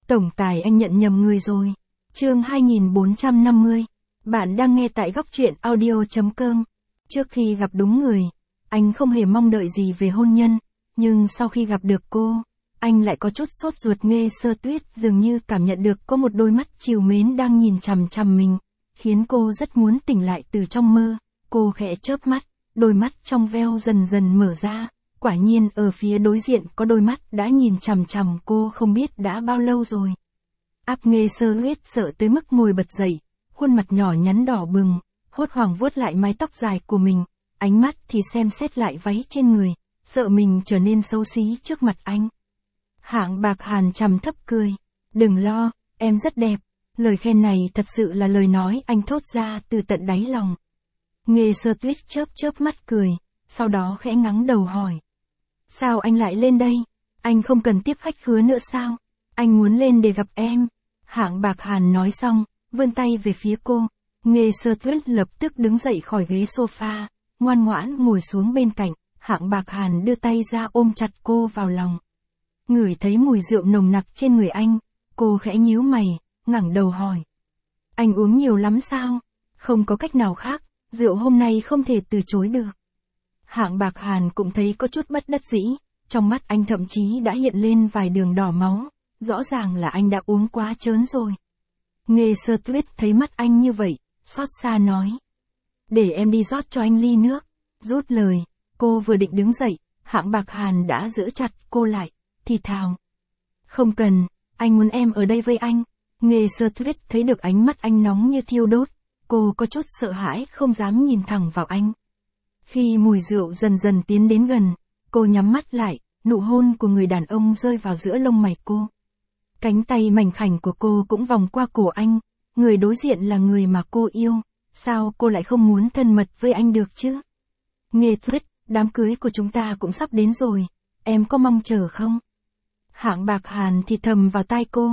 Tổng tài anh nhận nhầm người rồi. Chương 2450. Bạn đang nghe tại góc truyện audio.com. Trước khi gặp đúng người, anh không hề mong đợi gì về hôn nhân, nhưng sau khi gặp được cô, anh lại có chút sốt ruột. Nghe Sơ Tuyết dường như cảm nhận được có một đôi mắt trìu mến đang nhìn chằm chằm mình, khiến cô rất muốn tỉnh lại từ trong mơ. Cô khẽ chớp mắt, đôi mắt trong veo dần dần mở ra. Quả nhiên ở phía đối diện có đôi mắt đã nhìn chằm chằm cô không biết đã bao lâu rồi. Nghe Sơ Tuyết sợ tới mức ngồi bật dậy, khuôn mặt nhỏ nhắn đỏ bừng, hốt hoảng vuốt lại mái tóc dài của mình, ánh mắt thì xem xét lại váy trên người, sợ mình trở nên xấu xí trước mặt anh. Hạng Bạc Hàn trầm thấp cười, đừng lo, em rất đẹp. Lời khen này thật sự là lời nói anh thốt ra từ tận đáy lòng. Nghe Sơ Tuyết chớp chớp mắt cười, sau đó khẽ ngắng đầu hỏi. Sao anh lại lên đây? Anh không cần tiếp khách khứa nữa sao? Anh muốn lên để gặp em. Hạng Bạc Hàn nói xong, vươn tay về phía cô. Nghe Sơ Tuyết lập tức đứng dậy khỏi ghế sofa, ngoan ngoãn ngồi xuống bên cạnh. Hạng Bạc Hàn đưa tay ra ôm chặt cô vào lòng. Ngửi thấy mùi rượu nồng nặc trên người anh, cô khẽ nhíu mày, ngẩng đầu hỏi. Anh uống nhiều lắm sao? Không có cách nào khác, rượu hôm nay không thể từ chối được. Hạng Bạc Hàn cũng thấy có chút bất đắc dĩ, trong mắt anh thậm chí đã hiện lên vài đường đỏ máu, rõ ràng là anh đã uống quá chớn rồi. Nghe Sơ Tuyết thấy mắt anh như vậy, xót xa nói. Để em đi rót cho anh ly nước. Rút lời, cô vừa định đứng dậy, Hạng Bạc Hàn đã giữ chặt cô lại, thì thào. Không cần, anh muốn em ở đây với anh. Nghe Sơ Tuyết thấy được ánh mắt anh nóng như thiêu đốt, cô có chút sợ hãi không dám nhìn thẳng vào anh. Khi mùi rượu dần dần tiến đến gần, cô nhắm mắt lại, nụ hôn của người đàn ông rơi vào giữa lông mày cô. Cánh tay mảnh khảnh của cô cũng vòng qua cổ anh, người đối diện là người mà cô yêu, sao cô lại không muốn thân mật với anh được chứ? Nghe Tuyết, đám cưới của chúng ta cũng sắp đến rồi, em có mong chờ không? Hạng Bạc Hàn thì thầm vào tai cô,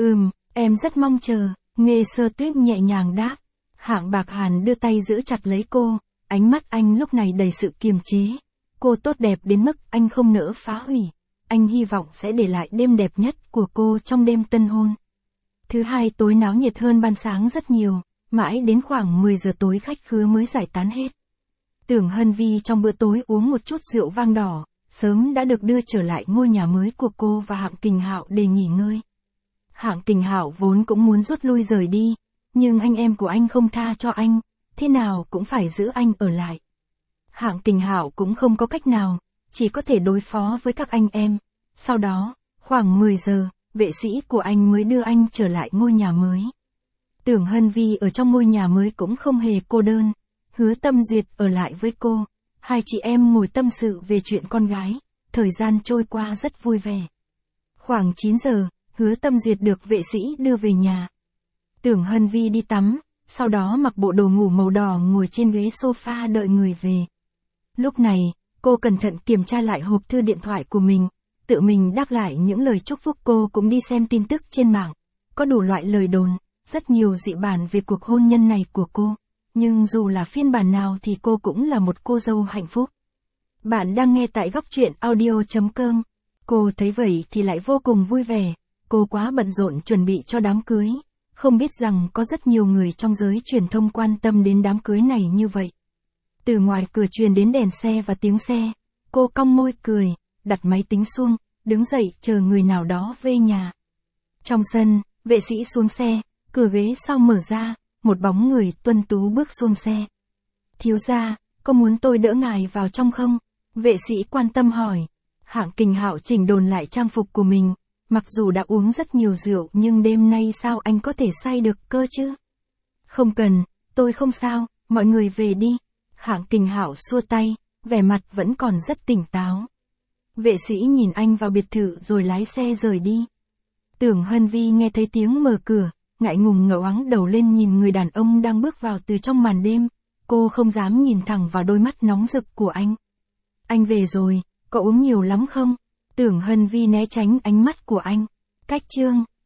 em rất mong chờ. Nghe Sơ Tuyết nhẹ nhàng đáp. Hạng Bạc Hàn đưa tay giữ chặt lấy cô, ánh mắt anh lúc này đầy sự kiềm chế. Cô tốt đẹp đến mức anh không nỡ phá hủy, anh hy vọng sẽ để lại đêm đẹp nhất của cô trong đêm tân hôn. Thứ hai tối náo nhiệt hơn ban sáng rất nhiều, mãi đến khoảng 10 giờ tối khách khứa mới giải tán hết. Tưởng Hân Vi trong bữa tối uống một chút rượu vang đỏ, sớm đã được đưa trở lại ngôi nhà mới của cô và Hạng Kình Hạo để nghỉ ngơi. Hạng Kình Hạo vốn cũng muốn rút lui rời đi, nhưng anh em của anh không tha cho anh, thế nào cũng phải giữ anh ở lại. Hạng Kình Hạo cũng không có cách nào, chỉ có thể đối phó với các anh em. Sau đó, khoảng 10 giờ, vệ sĩ của anh mới đưa anh trở lại ngôi nhà mới. Tưởng Hân Vi ở trong ngôi nhà mới cũng không hề cô đơn, Hứa Tâm Duyệt ở lại với cô. Hai chị em ngồi tâm sự về chuyện con gái, thời gian trôi qua rất vui vẻ. Khoảng 9 giờ, Hứa Tâm Duyệt được vệ sĩ đưa về nhà. Tưởng Hân Vi đi tắm, sau đó mặc bộ đồ ngủ màu đỏ ngồi trên ghế sofa đợi người về. Lúc này, cô cẩn thận kiểm tra lại hộp thư điện thoại của mình, tự mình đáp lại những lời chúc phúc. Cô cũng đi xem tin tức trên mạng, có đủ loại lời đồn, rất nhiều dị bản về cuộc hôn nhân này của cô. Nhưng dù là phiên bản nào thì cô cũng là một cô dâu hạnh phúc. Bạn đang nghe tại góc truyện audio.com. Cô thấy vậy thì lại vô cùng vui vẻ, cô quá bận rộn chuẩn bị cho đám cưới, không biết rằng có rất nhiều người trong giới truyền thông quan tâm đến đám cưới này như vậy. Từ ngoài cửa truyền đến đèn xe và tiếng xe, cô cong môi cười, đặt máy tính xuống, đứng dậy chờ người nào đó về nhà. Trong sân, vệ sĩ xuống xe, cửa ghế sau mở ra, một bóng người tuấn tú bước xuống xe. Thiếu gia, có muốn tôi đỡ ngài vào trong không? Vệ sĩ quan tâm hỏi. Hạng Kình Hạo chỉnh đồn lại trang phục của mình, mặc dù đã uống rất nhiều rượu nhưng đêm nay sao anh có thể say được cơ chứ? Không cần, tôi không sao, mọi người về đi. Hạng Kình Hạo xua tay, vẻ mặt vẫn còn rất tỉnh táo. Vệ sĩ nhìn anh vào biệt thự rồi lái xe rời đi. Tưởng Hân Vi nghe thấy tiếng mở cửa, ngại ngùng ngẩng ngoáng đầu lên nhìn người đàn ông đang bước vào từ trong màn đêm, cô không dám nhìn thẳng vào đôi mắt nóng rực của anh. Anh về rồi, có uống nhiều lắm không? Tưởng Hân Vi né tránh ánh mắt của anh. Cách chương